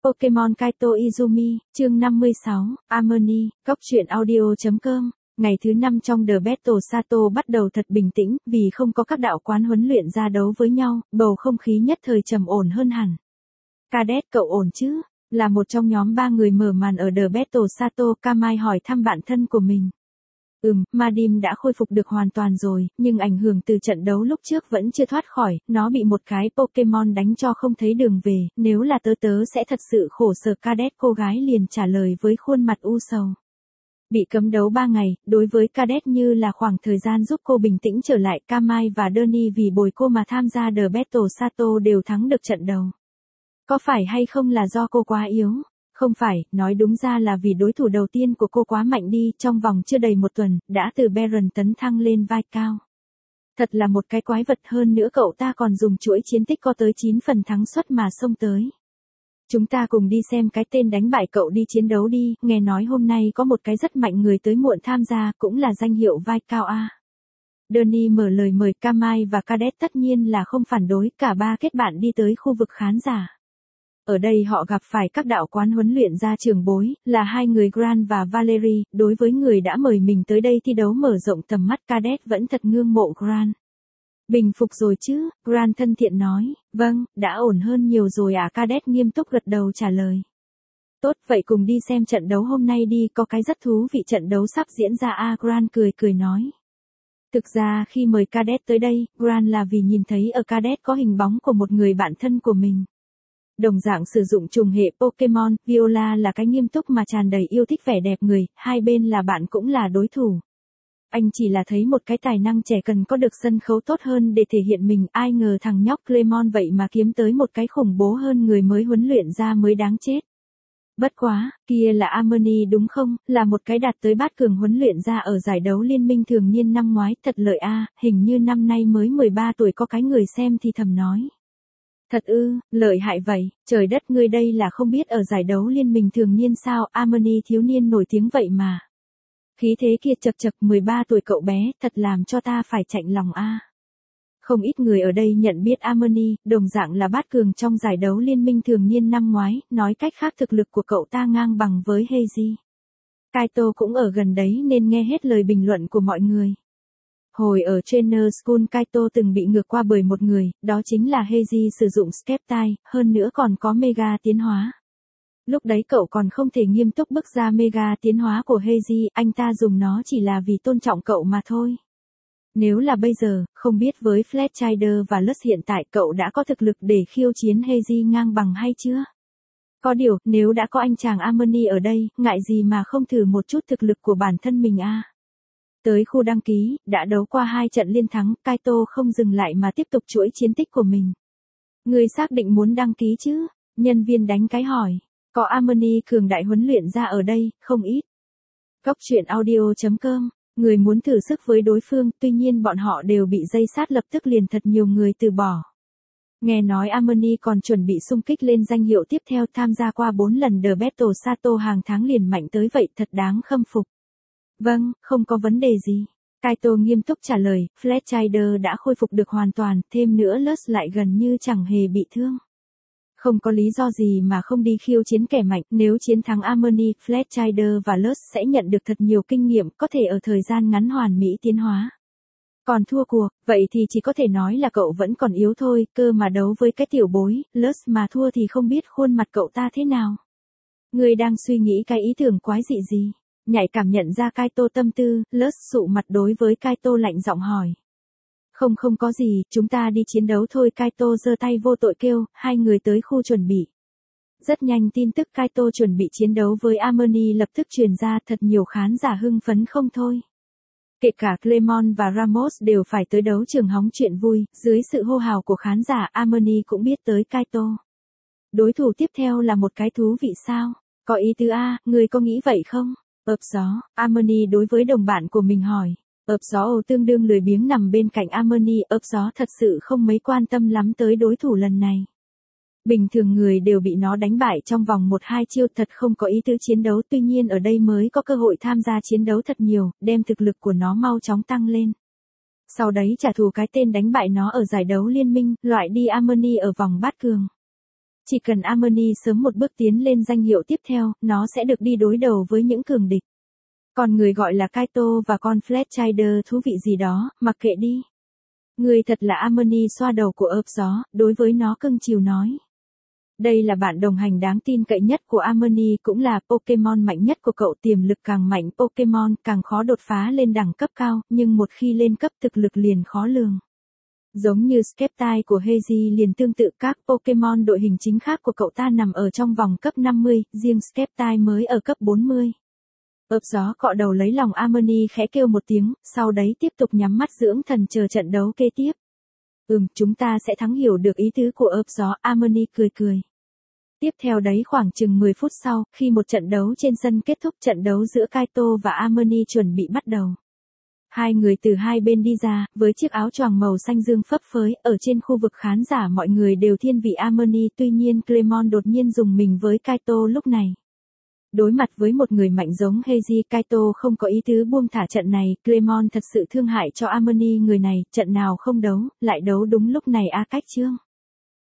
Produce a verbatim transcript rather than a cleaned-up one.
Pokemon Kaito Izumi, chương năm mươi sáu, Harmony, Cốc truyện audio.com. Ngày thứ năm trong The Battle Sato bắt đầu thật bình tĩnh, vì không có các đạo quán huấn luyện ra đấu với nhau, bầu không khí nhất thời trầm ổn hơn hẳn. Cadet, cậu ổn chứ? Là một trong nhóm ba người mở màn ở The Battle Sato, Kamai hỏi thăm bạn thân của mình. Ừm, Madim đã khôi phục được hoàn toàn rồi, nhưng ảnh hưởng từ trận đấu lúc trước vẫn chưa thoát khỏi, nó bị một cái Pokemon đánh cho không thấy đường về, nếu là tớ tớ sẽ thật sự khổ sở. Cadet cô gái liền trả lời với khuôn mặt u sầu. Bị cấm đấu ba ngày, đối với Cadet như là khoảng thời gian giúp cô bình tĩnh trở lại. Kamai và Donnie vì bồi cô mà tham gia The Battle Sato đều thắng được trận đấu. Có phải hay không là do cô quá yếu? Không phải, nói đúng ra là vì đối thủ đầu tiên của cô quá mạnh đi, trong vòng chưa đầy một tuần, đã từ Baron tấn thăng lên vai cao. Thật là một cái quái vật, hơn nữa cậu ta còn dùng chuỗi chiến tích có tới chín phần thắng suất mà xông tới. Chúng ta cùng đi xem cái tên đánh bại cậu đi chiến đấu đi, nghe nói hôm nay có một cái rất mạnh người tới muộn tham gia, cũng là danh hiệu vai cao a. Donnie mở lời mời. Kamai và Cadet tất nhiên là không phản đối, cả ba kết bạn đi tới khu vực khán giả. Ở đây họ gặp phải các đạo quán huấn luyện ra trường bối, là hai người Grant và Valerie. Đối với người đã mời mình tới đây thi đấu mở rộng tầm mắt, Cadet vẫn thật ngưỡng mộ Grant. Bình phục rồi chứ? Grant thân thiện nói. Vâng, đã ổn hơn nhiều rồi à? Cadet nghiêm túc gật đầu trả lời. Tốt, vậy cùng đi xem trận đấu hôm nay đi, có cái rất thú vị trận đấu sắp diễn ra a. Grant cười cười nói. Thực ra khi mời Cadet tới đây, Grant là vì nhìn thấy ở Cadet có hình bóng của một người bạn thân của mình. Đồng dạng sử dụng trùng hệ Pokemon, Viola là cái nghiêm túc mà tràn đầy yêu thích vẻ đẹp người, hai bên là bạn cũng là đối thủ. Anh chỉ là thấy một cái tài năng trẻ cần có được sân khấu tốt hơn để thể hiện mình, ai ngờ thằng nhóc Clemon vậy mà kiếm tới một cái khủng bố hơn người mới huấn luyện ra mới đáng chết. Bất quá, kia là Harmony đúng không, là một cái đạt tới bát cường huấn luyện ra ở giải đấu liên minh thường niên năm ngoái, thật lợi a, hình như năm nay mới mười ba tuổi, có cái người xem thì thầm nói. Thật ư, lợi hại vậy, trời đất, ngươi đây là không biết ở giải đấu liên minh thường niên sao? Harmony thiếu niên nổi tiếng vậy mà. Khí thế kia chật chật, mười ba tuổi cậu bé, thật làm cho ta phải chạnh lòng a. Không ít người ở đây nhận biết Harmony, đồng dạng là bát cường trong giải đấu liên minh thường niên năm ngoái, nói cách khác thực lực của cậu ta ngang bằng với Heiji. Kaito cũng ở gần đấy nên nghe hết lời bình luận của mọi người. Hồi ở Trainer School, Kaito từng bị ngược qua bởi một người, đó chính là Heiji sử dụng Skeptile, hơn nữa còn có Mega tiến hóa. Lúc đấy cậu còn không thể nghiêm túc bước ra Mega tiến hóa của Heiji, anh ta dùng nó chỉ là vì tôn trọng cậu mà thôi. Nếu là bây giờ, không biết với Fletchinder và Lutz hiện tại cậu đã có thực lực để khiêu chiến Heiji ngang bằng hay chưa? Có điều, nếu đã có anh chàng Harmony ở đây, ngại gì mà không thử một chút thực lực của bản thân mình a. Tới khu đăng ký, đã đấu qua hai trận liên thắng, Kaito không dừng lại mà tiếp tục chuỗi chiến tích của mình. Người xác định muốn đăng ký chứ? Nhân viên đánh cái hỏi. Có Harmony cường đại huấn luyện ra ở đây, không ít. Cốc truyện audio.com. Người muốn thử sức với đối phương, tuy nhiên bọn họ đều bị dây sát, lập tức liền thật nhiều người từ bỏ. Nghe nói Harmony còn chuẩn bị xung kích lên danh hiệu tiếp theo, tham gia qua bốn lần The Battle Sato hàng tháng liền mạnh tới vậy, thật đáng khâm phục. Vâng, không có vấn đề gì. Kaito nghiêm túc trả lời, Fletchinder đã khôi phục được hoàn toàn, thêm nữa Lutz lại gần như chẳng hề bị thương. Không có lý do gì mà không đi khiêu chiến kẻ mạnh, nếu chiến thắng Harmony, Fletchinder và Lutz sẽ nhận được thật nhiều kinh nghiệm, có thể ở thời gian ngắn hoàn mỹ tiến hóa. Còn thua cuộc, vậy thì chỉ có thể nói là cậu vẫn còn yếu thôi, cơ mà đấu với cái tiểu bối, Lutz mà thua thì không biết khuôn mặt cậu ta thế nào. Người đang suy nghĩ cái ý tưởng quái dị gì? Nhạy cảm nhận ra Kaito tâm tư, Lutz sụ mặt đối với Kaito lạnh giọng hỏi. Không không có gì, chúng ta đi chiến đấu thôi. Kaito giơ tay vô tội kêu, hai người tới khu chuẩn bị. Rất nhanh tin tức Kaito chuẩn bị chiến đấu với Harmony lập tức truyền ra, thật nhiều khán giả hưng phấn không thôi. Kể cả Clemon và Ramos đều phải tới đấu trường hóng chuyện vui, dưới sự hô hào của khán giả, Harmony cũng biết tới Kaito. Đối thủ tiếp theo là một cái thú vị sao? Có ý tứ a, người có nghĩ vậy không? Ợp gió, Harmony đối với đồng bạn của mình hỏi. Ợp gió ồ tương đương lười biếng nằm bên cạnh Harmony, ợp gió thật sự không mấy quan tâm lắm tới đối thủ lần này. Bình thường người đều bị nó đánh bại trong vòng một hai chiêu, thật không có ý tứ chiến đấu, tuy nhiên ở đây mới có cơ hội tham gia chiến đấu thật nhiều, đem thực lực của nó mau chóng tăng lên. Sau đấy trả thù cái tên đánh bại nó ở giải đấu liên minh, loại đi Harmony ở vòng bát cường. Chỉ cần Harmony sớm một bước tiến lên danh hiệu tiếp theo, nó sẽ được đi đối đầu với những cường địch. Còn người gọi là Kaito và con Fletchider thú vị gì đó, mặc kệ đi. Người thật là Harmony xoa đầu của ớp gió, đối với nó cưng chiều nói. Đây là bạn đồng hành đáng tin cậy nhất của Harmony, cũng là Pokemon mạnh nhất của cậu. Tiềm lực càng mạnh Pokemon càng khó đột phá lên đẳng cấp cao, nhưng một khi lên cấp thực lực liền khó lường. Giống như Sceptile của Heiji liền tương tự, các Pokemon đội hình chính khác của cậu ta nằm ở trong vòng cấp năm mươi, riêng Sceptile mới ở cấp bốn mươi. Ớp gió cọ đầu lấy lòng Harmony khẽ kêu một tiếng, sau đấy tiếp tục nhắm mắt dưỡng thần chờ trận đấu kế tiếp. Ừm, chúng ta sẽ thắng, hiểu được ý tứ của ớp gió, Harmony cười cười. Tiếp theo đấy khoảng chừng mười phút sau, khi một trận đấu trên sân kết thúc, trận đấu giữa Kaito và Harmony chuẩn bị bắt đầu. Hai người từ hai bên đi ra, với chiếc áo choàng màu xanh dương phấp phới, ở trên khu vực khán giả mọi người đều thiên vị Harmony, tuy nhiên Clemon đột nhiên dùng mình với Kaito lúc này. Đối mặt với một người mạnh giống Heiji, Kaito không có ý tứ buông thả trận này, Clemon thật sự thương hại cho Harmony, người này, trận nào không đấu, lại đấu đúng lúc này a cách chương.